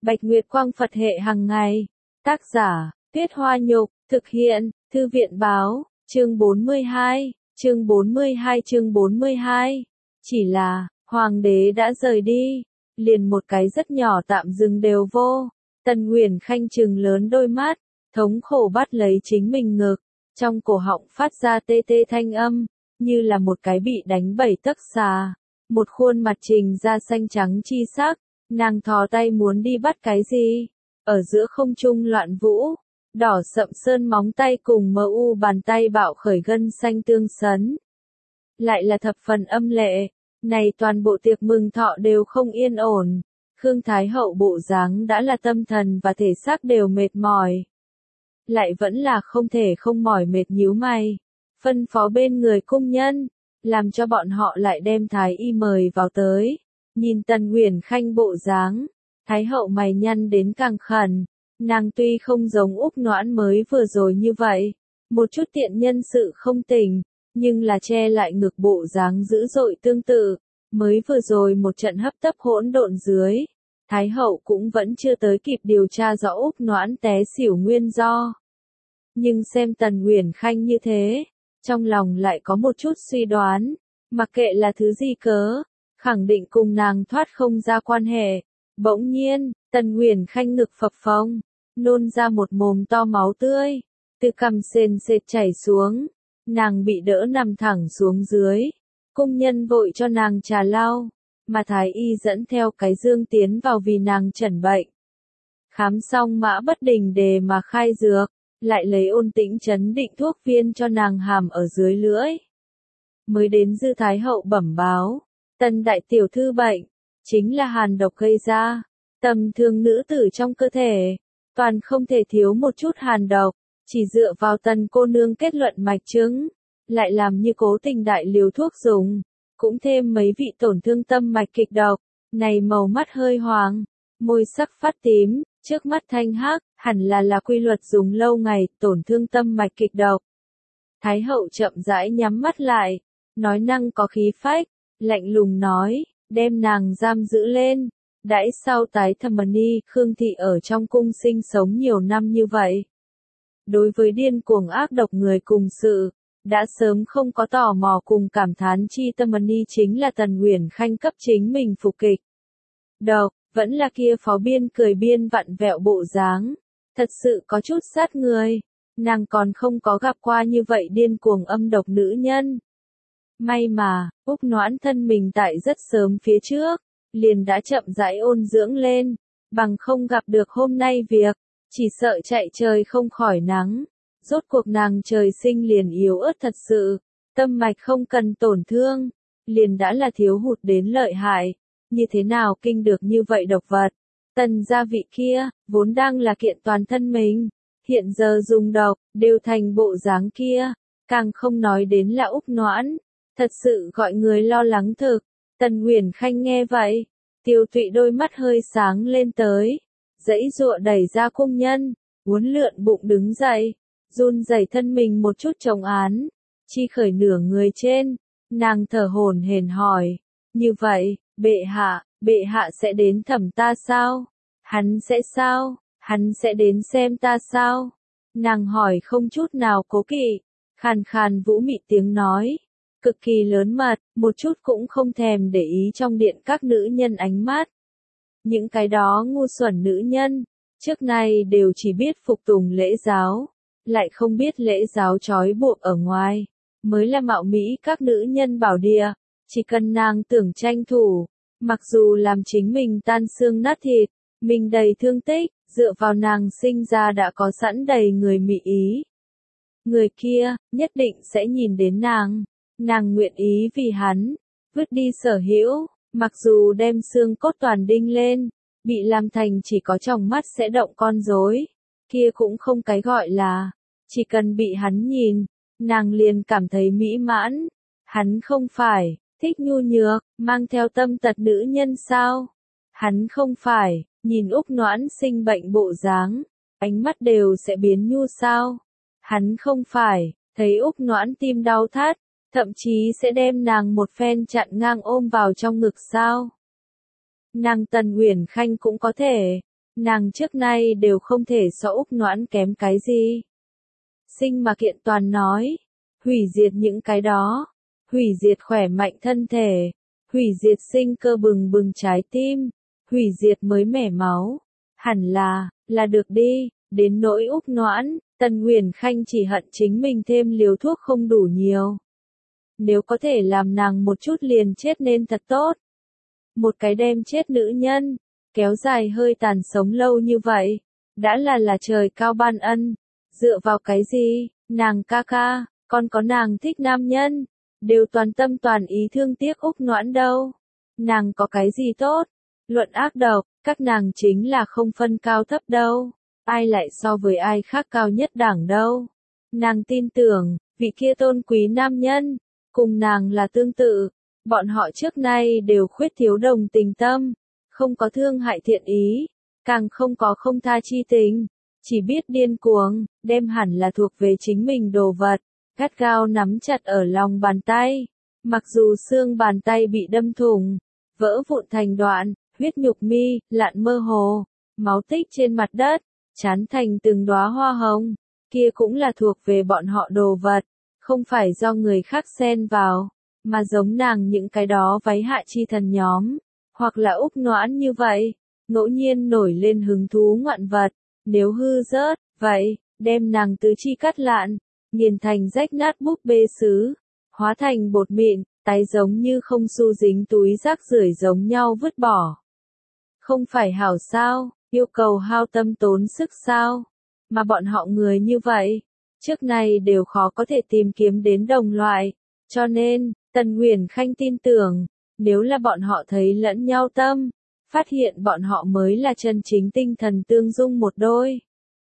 Bạch Nguyệt Quang Phật hệ hàng ngày. Tác giả, Tuyết Hoa Nhục, thực hiện, Thư viện báo, chương 42, chương 42. Chỉ là, Hoàng đế đã rời đi, liền một cái rất nhỏ tạm dừng đều vô. Tần Uyển Khanh trừng lớn đôi mắt, thống khổ bắt lấy chính mình ngực, trong cổ họng phát ra tê tê thanh âm, như là một cái bị đánh 7 tấc xà. Một khuôn mặt trình da xanh trắng chi sắc, nàng thò tay muốn đi bắt cái gì, ở giữa không trung loạn vũ, đỏ sậm sơn móng tay cùng mờ u bàn tay bạo khởi gân xanh tương sấn. Lại là thập phần âm lệ, này toàn bộ tiệc mừng thọ đều không yên ổn, Khương Thái Hậu bộ dáng đã là tâm thần và thể xác đều mệt mỏi. Lại vẫn là không thể không mỏi mệt nhíu mày, phân phó bên người cung nhân, làm cho bọn họ lại đem Thái y mời vào tới. Nhìn Tần Uyển Khanh bộ dáng, Thái Hậu mày nhăn đến càng khẩn, nàng tuy không giống Úc Noãn mới vừa rồi như vậy, một chút tiện nhân sự không tỉnh, nhưng là che lại ngực bộ dáng dữ dội tương tự, mới vừa rồi một trận hấp tấp hỗn độn dưới, Thái Hậu cũng vẫn chưa tới kịp điều tra rõ Úc Noãn té xỉu nguyên do. Nhưng xem Tần Uyển Khanh như thế, trong lòng lại có một chút suy đoán, mặc kệ là thứ gì cớ, khẳng định cùng nàng thoát không ra quan hệ. Bỗng nhiên, Tần Uyển Khanh ngực phập phồng, nôn ra một mồm to máu tươi, từ cằm sền sệt chảy xuống, nàng bị đỡ nằm thẳng xuống dưới, cung nhân vội cho nàng trà lau, mà Thái y dẫn theo cái dương tiến vào vì nàng chẩn bệnh. Khám xong Mã Bất Đình đề mà khai dược, lại lấy ôn tĩnh chấn định thuốc viên cho nàng hàm ở dưới lưỡi. Mới đến Dư Thái Hậu bẩm báo, Tần đại tiểu thư bệnh, chính là hàn độc gây ra, tầm thường nữ tử trong cơ thể, toàn không thể thiếu một chút hàn độc, chỉ dựa vào Tần cô nương kết luận mạch chứng, lại làm như cố tình đại liều thuốc dùng, cũng thêm mấy vị tổn thương tâm mạch kịch độc, này màu mắt hơi hoàng, môi sắc phát tím, trước mắt thanh hắc, hẳn là quy luật dùng lâu ngày, tổn thương tâm mạch kịch độc. Thái Hậu chậm rãi nhắm mắt lại, nói năng có khí phách, lạnh lùng nói, đem nàng giam giữ lên. Đãi sau tái thẩm ni, Khương thị ở trong cung sinh sống nhiều năm như vậy. Đối với điên cuồng ác độc người cùng sự, đã sớm không có tò mò cùng cảm thán chi tâm ni chính là Tần Uyển Khanh cấp chính mình phục kịch. Độc, vẫn là kia phó biên cười biên vặn vẹo bộ dáng, thật sự có chút sát người, nàng còn không có gặp qua như vậy điên cuồng âm độc nữ nhân. May mà, Úc Noãn thân mình tại rất sớm phía trước, liền đã chậm rãi ôn dưỡng lên, bằng không gặp được hôm nay việc, chỉ sợ chạy trời không khỏi nắng. Rốt cuộc nàng trời sinh liền yếu ớt thật sự, tâm mạch không cần tổn thương, liền đã là thiếu hụt đến lợi hại, như thế nào kinh được như vậy độc vật. Tần gia vị kia, vốn đang là kiện toàn thân mình, hiện giờ dùng độc, đều thành bộ dáng kia, càng không nói đến là Úc Noãn, thật sự gọi người lo lắng thực. Tần Uyển Khanh nghe vậy, Tiêu Thụy đôi mắt hơi sáng lên tới, giãy giụa đẩy ra cung nhân, uốn lượn bụng đứng dậy, run rẩy thân mình một chút chống án, chi khởi nửa người trên, nàng thở hổn hển hỏi, như vậy, bệ hạ sẽ đến thẩm ta sao? Hắn sẽ sao? Hắn sẽ đến xem ta sao? Nàng hỏi không chút nào cố kỵ, khàn khàn vũ mị tiếng nói, cực kỳ lớn mật, một chút cũng không thèm để ý trong điện các nữ nhân ánh mắt. Những cái đó ngu xuẩn nữ nhân, trước nay đều chỉ biết phục tùng lễ giáo, lại không biết lễ giáo trói buộc ở ngoài, mới là mạo mỹ các nữ nhân bảo địa, chỉ cần nàng tưởng tranh thủ, mặc dù làm chính mình tan xương nát thịt, mình đầy thương tích, dựa vào nàng sinh ra đã có sẵn đầy người mị ý. Người kia, nhất định sẽ nhìn đến nàng nguyện ý vì hắn, vứt đi sở hữu, mặc dù đem xương cốt toàn đinh lên, bị làm thành chỉ có tròng mắt sẽ động con rối, kia cũng không cái gọi là, chỉ cần bị hắn nhìn, nàng liền cảm thấy mỹ mãn, hắn không phải, thích nhu nhược, mang theo tâm tật nữ nhân sao, hắn không phải, nhìn Úc Noãn sinh bệnh bộ dáng, ánh mắt đều sẽ biến nhu sao, hắn không phải, thấy Úc Noãn tim đau thắt, thậm chí sẽ đem nàng một phen chặn ngang ôm vào trong ngực sao. Nàng Tần Uyển Khanh cũng có thể, Nàng trước nay đều không thể so Úc Noãn kém cái gì. Sinh mà kiện toàn nói, hủy diệt những cái đó, hủy diệt khỏe mạnh thân thể, hủy diệt sinh cơ bừng bừng trái tim, hủy diệt mới mẻ máu. Hẳn là được đi, đến nỗi Úc Noãn, Tần Uyển Khanh chỉ hận chính mình thêm liều thuốc không đủ nhiều. Nếu có thể làm nàng một chút liền chết nên thật tốt. Một cái đem chết nữ nhân, kéo dài hơi tàn sống lâu như vậy, đã là trời cao ban ân, dựa vào cái gì, nàng ca ca, còn có nàng thích nam nhân, đều toàn tâm toàn ý thương tiếc Úc Noãn đâu. Nàng có cái gì tốt, luận ác độc, các nàng chính là không phân cao thấp đâu, ai lại so với ai khác cao nhất đẳng đâu. Nàng tin tưởng, vị kia tôn quý nam nhân, cùng nàng là tương tự, bọn họ trước nay đều khuyết thiếu đồng tình tâm, không có thương hại thiện ý, càng không có không tha chi tình, chỉ biết điên cuồng, đem hẳn là thuộc về chính mình đồ vật, gắt gao nắm chặt ở lòng bàn tay, mặc dù xương bàn tay bị đâm thủng, vỡ vụn thành đoạn, huyết nhục mi, lạn mơ hồ, máu tích trên mặt đất, chán thành từng đóa hoa hồng, kia cũng là thuộc về bọn họ đồ vật, không phải do người khác xen vào, mà giống nàng những cái đó váy hạ chi thần nhóm, hoặc là Úc Noãn như vậy, ngẫu nhiên nổi lên hứng thú ngoạn vật, nếu hư rớt, vậy, đem nàng tứ chi cắt lạn, nghiền thành rách nát búp bê sứ, hóa thành bột mịn, tái giống như không xu dính túi rác rưởi giống nhau vứt bỏ. Không phải hảo sao, yêu cầu hao tâm tốn sức sao, mà bọn họ người như vậy, trước nay đều khó có thể tìm kiếm đến đồng loại, cho nên, Tần Uyển Khanh tin tưởng, nếu là bọn họ thấy lẫn nhau tâm, phát hiện bọn họ mới là chân chính tinh thần tương dung một đôi.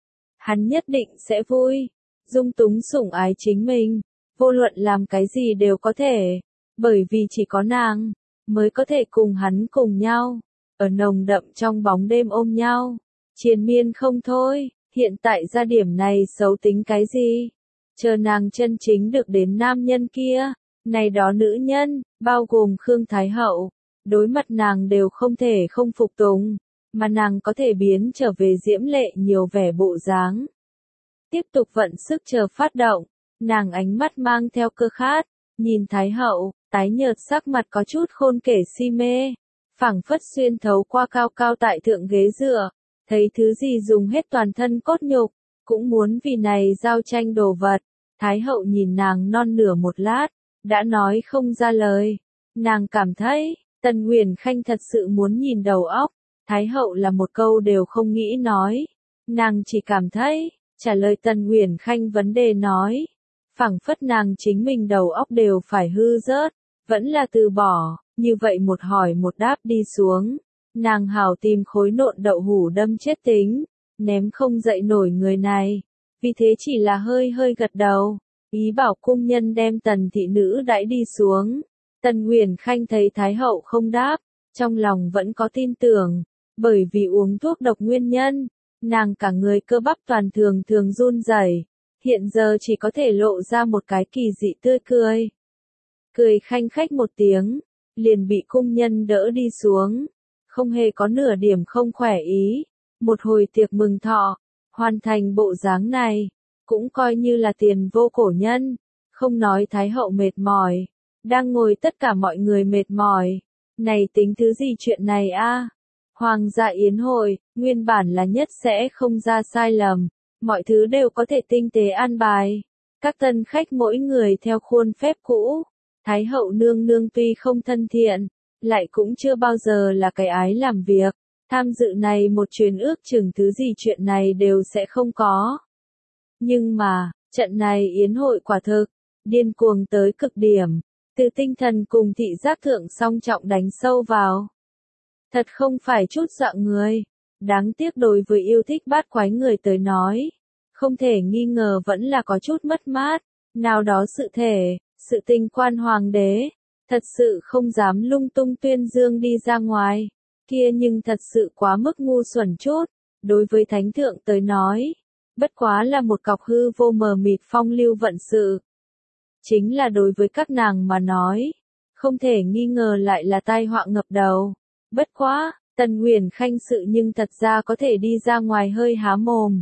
Hắn nhất định sẽ vui, dung túng sủng ái chính mình, vô luận làm cái gì đều có thể, bởi vì chỉ có nàng, mới có thể cùng hắn cùng nhau, ở nồng đậm trong bóng đêm ôm nhau, triền miên không thôi, hiện tại ra điểm này xấu tính cái gì, chờ nàng chân chính được đến nam nhân kia, này đó nữ nhân, bao gồm Khương Thái Hậu, đối mặt nàng đều không thể không phục tùng, mà nàng có thể biến trở về diễm lệ nhiều vẻ bộ dáng. Tiếp tục vận sức chờ phát động, nàng ánh mắt mang theo cơ khát, nhìn Thái Hậu, tái nhợt sắc mặt có chút khôn kể si mê, phảng phất xuyên thấu qua cao cao tại thượng ghế dựa, thấy thứ gì dùng hết toàn thân cốt nhục, cũng muốn vì này giao tranh đồ vật. Thái Hậu nhìn nàng non nửa một lát, đã nói không ra lời. Nàng cảm thấy, Tần Uyển Khanh thật sự muốn nhìn đầu óc. Thái Hậu là một câu đều không nghĩ nói. Nàng chỉ cảm thấy, trả lời Tần Uyển Khanh vấn đề nói. Phảng phất nàng chính mình đầu óc đều phải hư rớt, vẫn là từ bỏ, như vậy một hỏi một đáp đi xuống. Nàng hảo tìm khối nộn đậu hủ đâm chết tính, ném không dậy nổi người này. Vì thế chỉ là hơi hơi gật đầu, ý bảo cung nhân đem Tần thị nữ đãi đi xuống. Tần Uyển Khanh thấy Thái Hậu không đáp, trong lòng vẫn có tin tưởng, bởi vì uống thuốc độc nguyên nhân, nàng cả người cơ bắp toàn thường run rẩy, hiện giờ chỉ có thể lộ ra một cái kỳ dị tươi cười. Cười khanh khách một tiếng, liền bị cung nhân đỡ đi xuống, không hề có nửa điểm không khỏe ý, một hồi tiệc mừng thọ, hoàn thành bộ dáng này, cũng coi như là tiền vô cổ nhân, không nói Thái Hậu mệt mỏi, đang ngồi tất cả mọi người mệt mỏi, này tính thứ gì chuyện này a? Hoàng gia yến hội, nguyên bản là nhất sẽ không ra sai lầm, mọi thứ đều có thể tinh tế an bài, các tân khách mỗi người theo khuôn phép cũ, Thái Hậu nương nương tuy không thân thiện, lại cũng chưa bao giờ là cái ái làm việc, tham dự này một truyền ước chừng thứ gì chuyện này đều sẽ không có. Nhưng mà, trận này yến hội quả thực, điên cuồng tới cực điểm, từ tinh thần cùng thị giác thượng song trọng đánh sâu vào. Thật không phải chút dọa người, đáng tiếc đối với yêu thích bát quái người tới nói, không thể nghi ngờ vẫn là có chút mất mát, nào đó sự tình quan hoàng đế, thật sự không dám lung tung tuyên dương đi ra ngoài, kia nhưng thật sự quá mức ngu xuẩn chút, đối với thánh thượng tới nói, bất quá là một cọc hư vô mờ mịt phong lưu vận sự. Chính là đối với các nàng mà nói, không thể nghi ngờ lại là tai họa ngập đầu. Bất quá, Tần Uyển Khanh sự nhưng thật ra có thể đi ra ngoài hơi há mồm.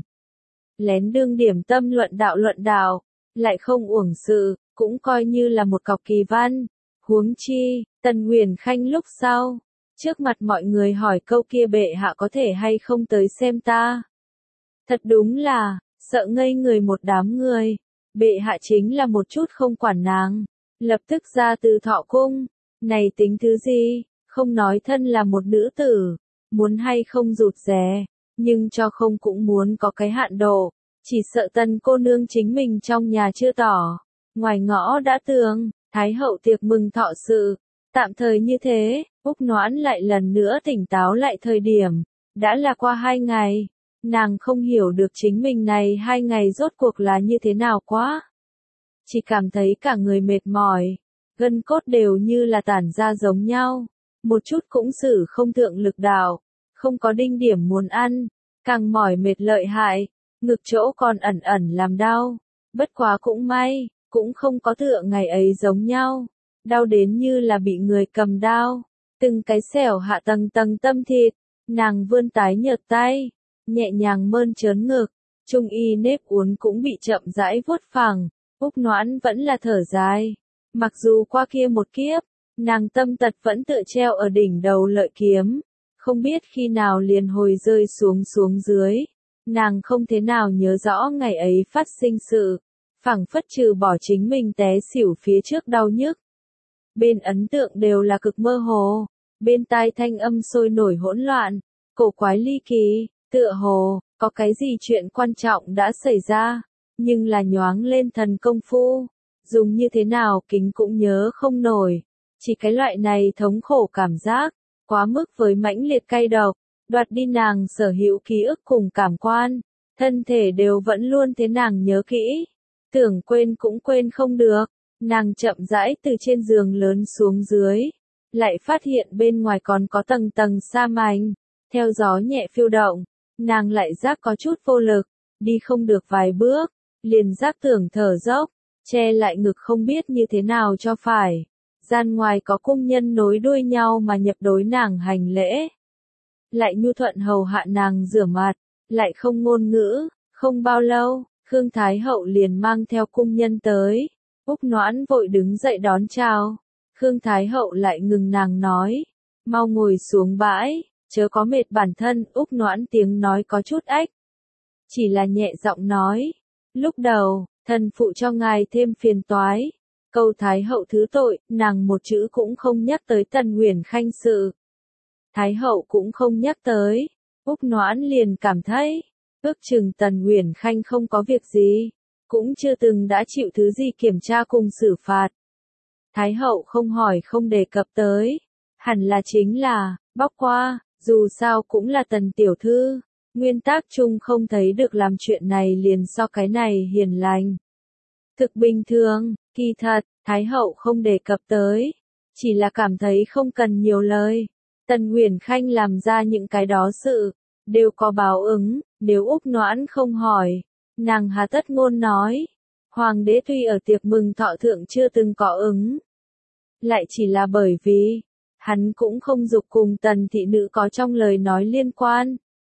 Lén đương điểm tâm luận đạo, lại không uổng sự, cũng coi như là một cọc kỳ văn. Huống chi, Tần Uyển Khanh lúc sau, trước mặt mọi người hỏi câu kia bệ hạ có thể hay không tới xem ta. Thật đúng là, sợ ngây người một đám người. Bệ hạ chính là một chút không quản nàng, lập tức ra từ Thọ cung. Này tính thứ gì, không nói thân là một nữ tử, muốn hay không rụt rè, nhưng cho không cũng muốn có cái hạn độ, chỉ sợ Tần cô nương chính mình trong nhà chưa tỏ, ngoài ngõ đã tường, Thái hậu tiệc mừng thọ sự, tạm thời như thế. Úc Noãn lại lần nữa tỉnh táo lại thời điểm, đã là qua 2 ngày, nàng không hiểu được chính mình này 2 ngày rốt cuộc là như thế nào quá. Chỉ cảm thấy cả người mệt mỏi, gân cốt đều như là tản ra giống nhau, một chút cũng xử không thượng lực đạo, không có đinh điểm muốn ăn, càng mỏi mệt lợi hại, ngực chỗ còn ẩn ẩn làm đau, bất quá cũng may, cũng không có tựa ngày ấy giống nhau, đau đến như là bị người cầm đao, từng cái xẻo hạ tầng tầng tâm thịt, nàng vươn tái nhợt tay, nhẹ nhàng mơn trớn ngực, trung y nếp uốn cũng bị chậm rãi vuốt phẳng, Úc Noãn vẫn là thở dài, mặc dù qua kia một kiếp, nàng tâm tật vẫn tự treo ở đỉnh đầu lợi kiếm, không biết khi nào liền hồi rơi xuống dưới, nàng không thế nào nhớ rõ ngày ấy phát sinh sự, phảng phất trừ bỏ chính mình té xỉu phía trước đau nhức. Bên ấn tượng đều là cực mơ hồ, bên tai thanh âm sôi nổi hỗn loạn, cổ quái ly kỳ, tựa hồ, có cái gì chuyện quan trọng đã xảy ra, nhưng là nhoáng lên thần công phu, dùng như thế nào kính cũng nhớ không nổi, chỉ cái loại này thống khổ cảm giác, quá mức với mãnh liệt cay độc, đoạt đi nàng sở hữu ký ức cùng cảm quan, thân thể đều vẫn luôn thế nàng nhớ kỹ, tưởng quên cũng quên không được. Nàng chậm rãi từ trên giường lớn xuống dưới, lại phát hiện bên ngoài còn có tầng tầng sa mảnh, theo gió nhẹ phiêu động, nàng lại giác có chút vô lực, đi không được vài bước, liền giác tưởng thở dốc, che lại ngực không biết như thế nào cho phải. Gian ngoài có cung nhân nối đuôi nhau mà nhập đối nàng hành lễ, lại nhu thuận hầu hạ nàng rửa mặt, lại không ngôn ngữ, không bao lâu, Khương Thái hậu liền mang theo cung nhân tới. Úc Noãn vội đứng dậy đón chào, Khương Thái hậu lại ngừng nàng nói, mau ngồi xuống bãi, chớ có mệt bản thân. Úc Noãn tiếng nói có chút ách, chỉ là nhẹ giọng nói, lúc đầu, thần phụ cho ngài thêm phiền toái, cầu Thái hậu thứ tội. Nàng một chữ cũng không nhắc tới Tần Uyển Khanh sự, Thái hậu cũng không nhắc tới, Úc Noãn liền cảm thấy, ước chừng Tần Uyển Khanh không có việc gì, cũng chưa từng đã chịu thứ gì kiểm tra cùng xử phạt. Thái hậu không hỏi không đề cập tới, hẳn là chính là, bóc qua, dù sao cũng là Tần tiểu thư, nguyên tắc chung không thấy được làm chuyện này liền so cái này hiền lành. Thực bình thường, kỳ thật, Thái hậu không đề cập tới, chỉ là cảm thấy không cần nhiều lời. Tần Uyển Khanh làm ra những cái đó sự, đều có báo ứng, nếu Úc Noãn không hỏi, nàng hà tất ngôn nói. Hoàng đế tuy ở tiệc mừng thọ thượng chưa từng có ứng, lại chỉ là bởi vì, hắn cũng không dục cùng Tần thị nữ có trong lời nói liên quan.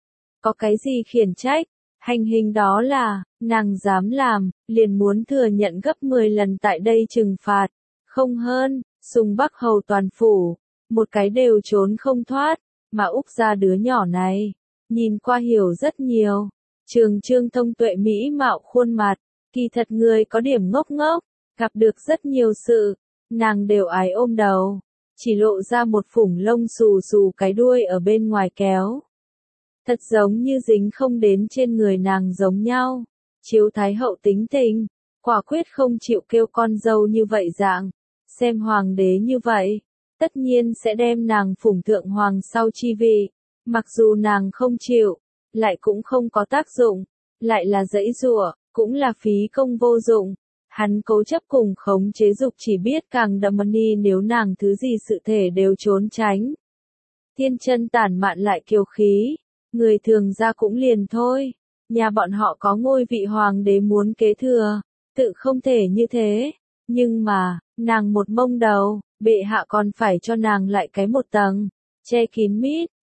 Có cái gì khiển trách, hành hình đó là, nàng dám làm, liền muốn thừa nhận gấp 10 lần tại đây trừng phạt, không hơn, Sùng Bắc hầu toàn phủ, một cái đều trốn không thoát, mà Úc gia đứa nhỏ này, nhìn qua hiểu rất nhiều, trường trương thông tuệ mỹ mạo khuôn mặt, kỳ thật người có điểm ngốc ngốc, gặp được rất nhiều sự, nàng đều ái ôm đầu, chỉ lộ ra một phủng lông xù xù cái đuôi ở bên ngoài kéo. Thật giống như dính không đến trên người nàng giống nhau, chiếu Thái hậu tính tình, quả quyết không chịu kêu con dâu như vậy dạng, xem hoàng đế như vậy, tất nhiên sẽ đem nàng phủng thượng hoàng sau chi vị, mặc dù nàng không chịu, lại cũng không có tác dụng, lại là giãy giụa, cũng là phí công vô dụng. Hắn cố chấp cùng khống chế dục chỉ biết càng đậm ni nếu nàng thứ gì sự thể đều trốn tránh. Thiên chân tản mạn lại kiêu khí, người thường ra cũng liền thôi, nhà bọn họ có ngôi vị hoàng đế muốn kế thừa, tự không thể như thế, nhưng mà, nàng một mông đầu, bệ hạ còn phải cho nàng lại cái một tầng, che kín mít,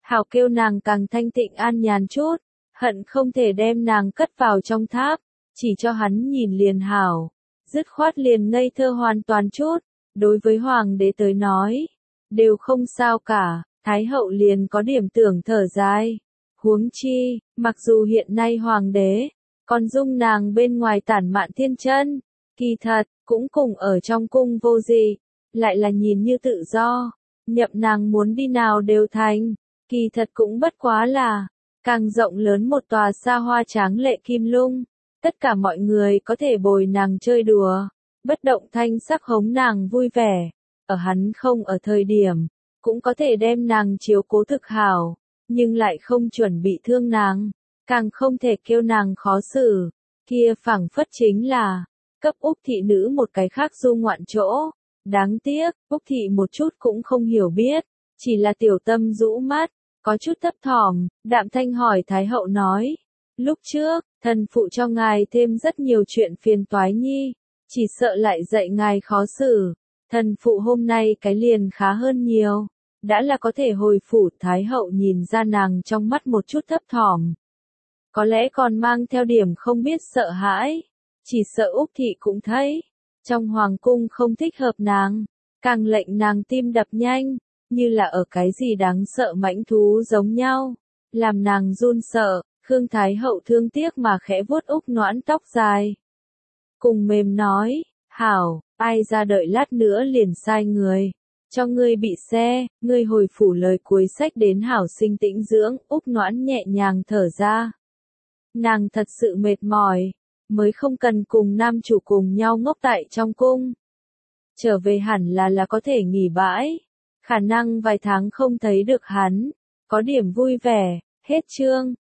hảo kêu nàng càng thanh tịnh an nhàn chút, hận không thể đem nàng cất vào trong tháp, chỉ cho hắn nhìn liền hảo, dứt khoát liền ngây thơ hoàn toàn chút, đối với hoàng đế tới nói, đều không sao cả, thái hậu liền có điểm tưởng thở dài, huống chi, mặc dù hiện nay hoàng đế, còn dung nàng bên ngoài tản mạn thiên chân, kỳ thật, cũng cùng ở trong cung vô gì, lại là nhìn như tự do, nhậm nàng muốn đi nào đều thành, kỳ thật cũng bất quá là, càng rộng lớn một tòa xa hoa tráng lệ kim lung, tất cả mọi người có thể bồi nàng chơi đùa, bất động thanh sắc hống nàng vui vẻ, ở hắn không ở thời điểm, cũng có thể đem nàng chiếu cố thực hảo, nhưng lại không chuẩn bị thương nàng, càng không thể kêu nàng khó xử, kia phảng phất chính là, cấp Úc thị nữ một cái khác du ngoạn chỗ, đáng tiếc, Úc thị một chút cũng không hiểu biết, chỉ là tiểu tâm rũ mắt, có chút thấp thỏm, đạm thanh hỏi Thái hậu nói, lúc trước, thần phụ cho ngài thêm rất nhiều chuyện phiền toái nhi, chỉ sợ lại dạy ngài khó xử, thần phụ hôm nay cái liền khá hơn nhiều, đã là có thể hồi phủ. Thái hậu nhìn ra nàng trong mắt một chút thấp thỏm, có lẽ còn mang theo điểm không biết sợ hãi, chỉ sợ Úc thị cũng thấy, trong hoàng cung không thích hợp nàng, càng lệnh nàng tim đập nhanh, như là ở cái gì đáng sợ mãnh thú giống nhau, làm nàng run sợ. Khương Thái hậu thương tiếc mà khẽ vuốt Úc Noãn tóc dài, cùng mềm nói, hảo, ai ra đợi lát nữa liền sai người, cho ngươi bị xe, ngươi hồi phủ lời cuối sách đến hảo sinh tĩnh dưỡng. Úc Noãn nhẹ nhàng thở ra, nàng thật sự mệt mỏi, mới không cần cùng nam chủ cùng nhau ngốc tại trong cung, trở về hẳn là có thể nghỉ bãi, khả năng vài tháng không thấy được hắn, có điểm vui vẻ. Hết chương.